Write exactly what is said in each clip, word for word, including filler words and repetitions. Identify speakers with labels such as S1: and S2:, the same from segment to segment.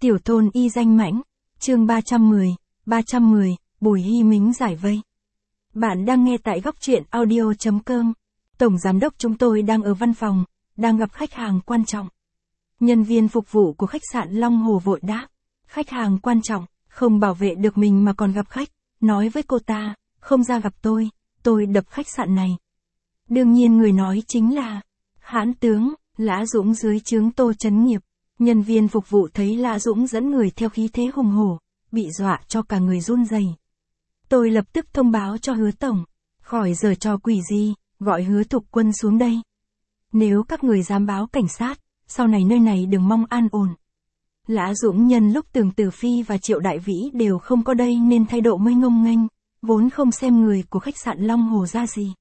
S1: Tiểu thôn y danh mãnh, chương ba trăm mười, ba trăm mười, Bùi Hi Mính giải vây. Bạn đang nghe tại góc truyện audio chấm com. Tổng giám đốc chúng tôi đang ở văn phòng, đang gặp khách hàng quan trọng. Nhân viên phục vụ của khách sạn Long Hồ vội đáp. Khách hàng quan trọng, không bảo vệ được mình mà còn gặp khách, nói với cô ta, không ra gặp tôi, tôi đập khách sạn này. Đương nhiên người nói chính là hãn tướng, Lã Dũng dưới trướng Tô Chấn Nghiệp. Nhân viên phục vụ thấy Lã Dũng dẫn người theo khí thế hùng hổ, bị dọa cho cả người run rẩy. Tôi lập tức thông báo cho Hứa tổng, khỏi giở trò quỷ gì, gọi Hứa Thục Quân xuống đây. Nếu các người dám báo cảnh sát, sau này nơi này đừng mong an ổn. Lã Dũng nhân lúc Tưởng Tử Phi và Triệu Đại Vĩ đều không có đây nên thái độ mới ngông nghênh, vốn không xem người của khách sạn Long Hồ ra gì.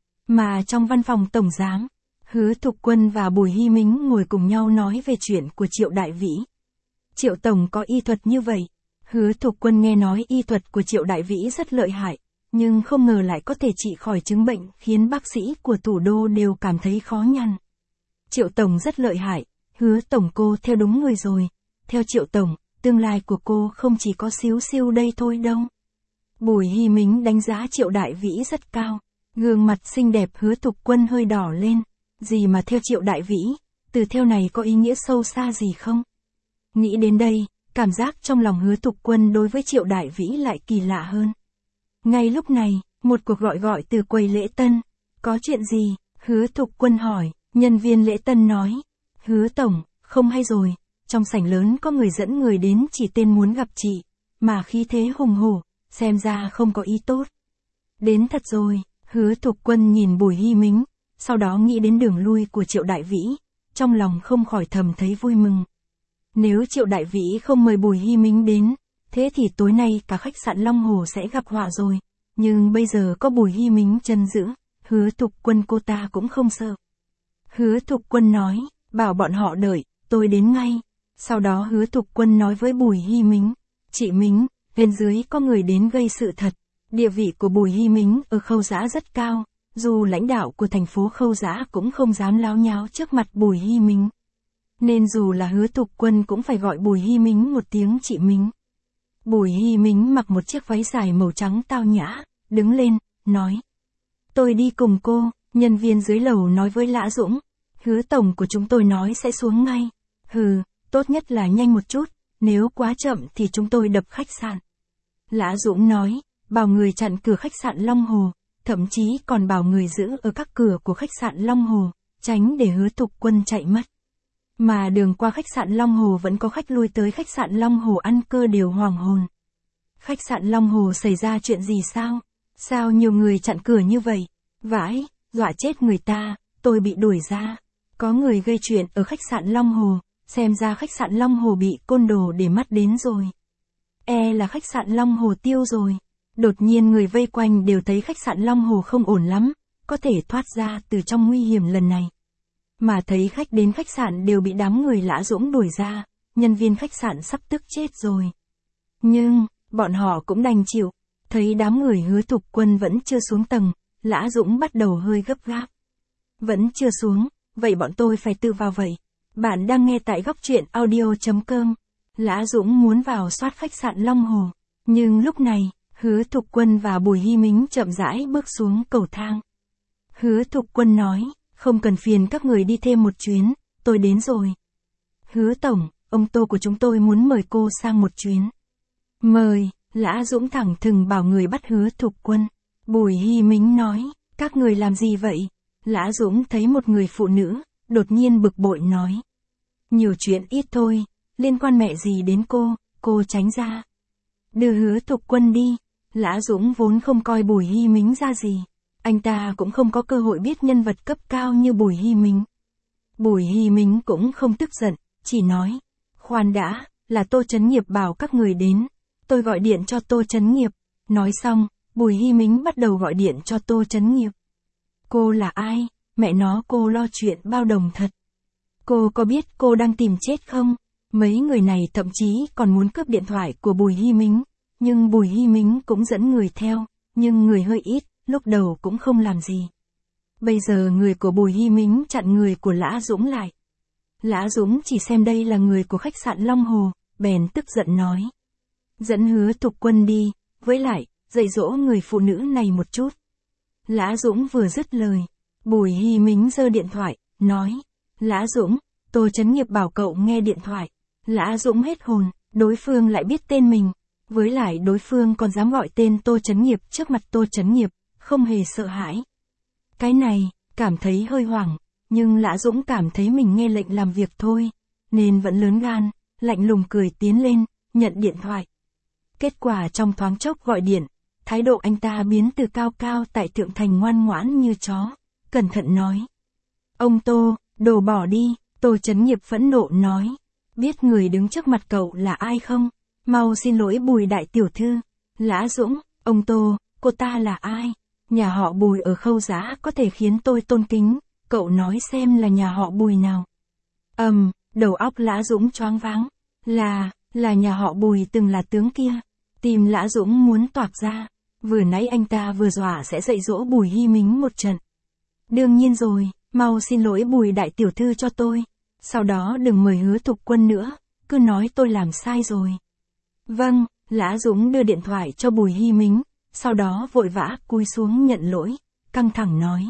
S1: Mà trong văn phòng tổng giám, Hứa Thục Quân và Bùi Hi Mính ngồi cùng nhau nói về chuyện của Triệu Đại Vĩ. Triệu tổng có y thuật như vậy. Hứa Thục Quân nghe nói y thuật của Triệu Đại Vĩ rất lợi hại, nhưng không ngờ lại có thể trị khỏi chứng bệnh khiến bác sĩ của thủ đô đều cảm thấy khó nhằn. Triệu tổng rất lợi hại, Hứa tổng cô theo đúng người rồi. Theo Triệu tổng, tương lai của cô không chỉ có xíu xiu đây thôi đâu. Bùi Hi Mính đánh giá Triệu Đại Vĩ rất cao, gương mặt xinh đẹp Hứa Thục Quân hơi đỏ lên. Gì mà theo Triệu Đại Vĩ, từ theo này có ý nghĩa sâu xa gì không? Nghĩ đến đây, cảm giác trong lòng Hứa Thục Quân đối với Triệu Đại Vĩ lại kỳ lạ hơn. Ngay lúc này, một cuộc gọi gọi từ quầy lễ tân. Có chuyện gì? Hứa Thục Quân hỏi. Nhân viên lễ tân nói. Hứa tổng, không hay rồi, trong sảnh lớn có người dẫn người đến chỉ tên muốn gặp chị, mà khí thế hùng hổ, xem ra không có ý tốt. Đến thật rồi. Hứa Thục Quân nhìn Bùi Hi Mính, sau đó nghĩ đến đường lui của Triệu Đại Vĩ, trong lòng không khỏi thầm thấy vui mừng. Nếu Triệu Đại Vĩ không mời Bùi Hi Mính đến, thế thì tối nay cả khách sạn Long Hồ sẽ gặp họa rồi. Nhưng bây giờ có Bùi Hi Mính chân giữ, Hứa Thục Quân cô ta cũng không sợ. Hứa Thục Quân nói, bảo bọn họ đợi, tôi đến ngay. Sau đó Hứa Thục Quân nói với Bùi Hi Mính, chị Mính, bên dưới có người đến gây sự thật. Địa vị của Bùi Hi Mính ở Khâu Dã rất cao, dù lãnh đạo của thành phố Khâu Dã cũng không dám láo nháo trước mặt Bùi Hi Mính. Nên dù là Hứa Thục Quân cũng phải gọi Bùi Hi Mính một tiếng chị Mính. Bùi Hi Mính mặc một chiếc váy dài màu trắng tao nhã, đứng lên, nói. Tôi đi cùng cô. Nhân viên dưới lầu nói với Lã Dũng. Hứa tổng của chúng tôi nói sẽ xuống ngay. Hừ, tốt nhất là nhanh một chút, nếu quá chậm thì chúng tôi đập khách sạn. Lã Dũng nói, bảo người chặn cửa khách sạn Long Hồ, thậm chí còn bảo người giữ ở các cửa của khách sạn Long Hồ, tránh để Hứa Thục Quân chạy mất. Mà đường qua khách sạn Long Hồ vẫn có khách lui tới khách sạn Long Hồ ăn cơ đều hoàng hồn. Khách sạn Long Hồ xảy ra chuyện gì sao? Sao nhiều người chặn cửa như vậy? Vãi, dọa chết người ta, tôi bị đuổi ra. Có người gây chuyện ở khách sạn Long Hồ, xem ra khách sạn Long Hồ bị côn đồ để mắt đến rồi. E là khách sạn Long Hồ tiêu rồi. Đột nhiên người vây quanh đều thấy khách sạn Long Hồ không ổn lắm, có thể thoát ra từ trong nguy hiểm lần này. Mà thấy khách đến khách sạn đều bị đám người Lã Dũng đuổi ra, nhân viên khách sạn sắp tức chết rồi. Nhưng, bọn họ cũng đành chịu, thấy đám người Hứa Thục Quân vẫn chưa xuống tầng, Lã Dũng bắt đầu hơi gấp gáp. Vẫn chưa xuống, vậy bọn tôi phải tự vào vậy. Bạn đang nghe tại góc truyện audio chấm com. Lã Dũng muốn vào soát khách sạn Long Hồ, nhưng lúc này, Hứa Thục Quân và Bùi Hi Mính chậm rãi bước xuống cầu thang. Hứa Thục Quân nói, không cần phiền các người đi thêm một chuyến, tôi đến rồi. Hứa tổng, ông Tô của chúng tôi muốn mời cô sang một chuyến. Mời. Lã Dũng thẳng thừng bảo người bắt Hứa Thục Quân. Bùi Hi Mính nói, các người làm gì vậy? Lã Dũng thấy một người phụ nữ, đột nhiên bực bội nói. Nhiều chuyện ít thôi, liên quan mẹ gì đến cô, cô tránh ra. Đưa Hứa Thục Quân đi. Lã Dũng vốn không coi Bùi Hi Mính ra gì. Anh ta cũng không có cơ hội biết nhân vật cấp cao như Bùi Hi Mính. Bùi Hi Mính cũng không tức giận, chỉ nói. Khoan đã, là Tô Chấn Nghiệp bảo các người đến. Tôi gọi điện cho Tô Chấn Nghiệp. Nói xong, Bùi Hi Mính bắt đầu gọi điện cho Tô Chấn Nghiệp. Cô là ai? Mẹ nó cô lo chuyện bao đồng thật. Cô có biết cô đang tìm chết không? Mấy người này thậm chí còn muốn cướp điện thoại của Bùi Hi Mính. Nhưng Bùi Hi Mính cũng dẫn người theo, nhưng người hơi ít, lúc đầu cũng không làm gì. Bây giờ người của Bùi Hi Mính chặn người của Lã Dũng lại. Lã Dũng chỉ xem đây là người của khách sạn Long Hồ, bèn tức giận nói. Dẫn Hứa Thục Quân đi, với lại, dạy dỗ người phụ nữ này một chút. Lã Dũng vừa dứt lời, Bùi Hy Mính giơ điện thoại, nói. Lã Dũng, Tô Chấn Nghiệp bảo cậu nghe điện thoại. Lã Dũng hết hồn, đối phương lại biết tên mình. Với lại đối phương còn dám gọi tên Tô Chấn Nghiệp trước mặt Tô Chấn Nghiệp, không hề sợ hãi. Cái này, cảm thấy hơi hoảng, nhưng Lã Dũng cảm thấy mình nghe lệnh làm việc thôi, nên vẫn lớn gan, lạnh lùng cười tiến lên, nhận điện thoại. Kết quả trong thoáng chốc gọi điện, thái độ anh ta biến từ cao cao tại thượng thành ngoan ngoãn như chó, cẩn thận nói. Ông Tô, đồ bỏ đi, Tô Chấn Nghiệp phẫn nộ nói. Biết người đứng trước mặt cậu là ai không? Mau xin lỗi Bùi đại tiểu thư. Lã Dũng, ông Tô, cô ta là ai? Nhà họ Bùi ở Khâu Giá có thể khiến tôi tôn kính, cậu nói xem là nhà họ Bùi nào. Ầm, um, đầu óc Lã Dũng choáng váng. Là, là nhà họ Bùi từng là tướng kia. Tim Lã Dũng muốn toạc ra. Vừa nãy anh ta vừa dọa sẽ dạy dỗ Bùi Hy Mính một trận. Đương nhiên rồi, mau xin lỗi Bùi đại tiểu thư cho tôi. Sau đó đừng mời Hứa Thục Quân nữa, cứ nói tôi làm sai rồi. Vâng, Lã Dũng đưa điện thoại cho Bùi Hy Mính, sau đó vội vã cúi xuống nhận lỗi, căng thẳng nói.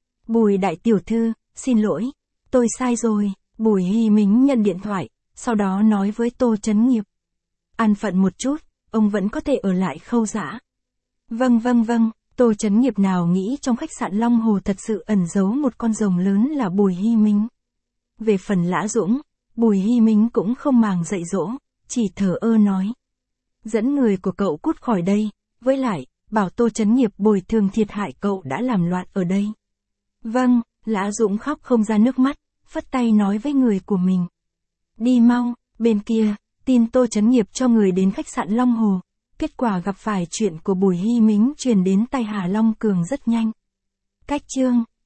S1: Bùi đại tiểu thư, xin lỗi, tôi sai rồi. Bùi Hy Mính nhận điện thoại, sau đó nói với Tô Chấn Nghiệp. An phận một chút, ông vẫn có thể ở lại Khâu Dã. Vâng vâng vâng, Tô Chấn Nghiệp nào nghĩ trong khách sạn Long Hồ thật sự ẩn giấu một con rồng lớn là Bùi Hy Mính. Về phần Lã Dũng, Bùi Hy Mính cũng không màng dạy dỗ, chỉ thờ ơ nói. Dẫn người của cậu cút khỏi đây, với lại, bảo Tô Chấn Nghiệp bồi thường thiệt hại cậu đã làm loạn ở đây. Vâng, Lã Dũng khóc không ra nước mắt, phất tay nói với người của mình. Đi mau, bên kia, tin Tô Chấn Nghiệp cho người đến khách sạn Long Hồ. Kết quả gặp phải chuyện của Bùi Hy Mính truyền đến tai Hà Long Cường rất nhanh. Cách chương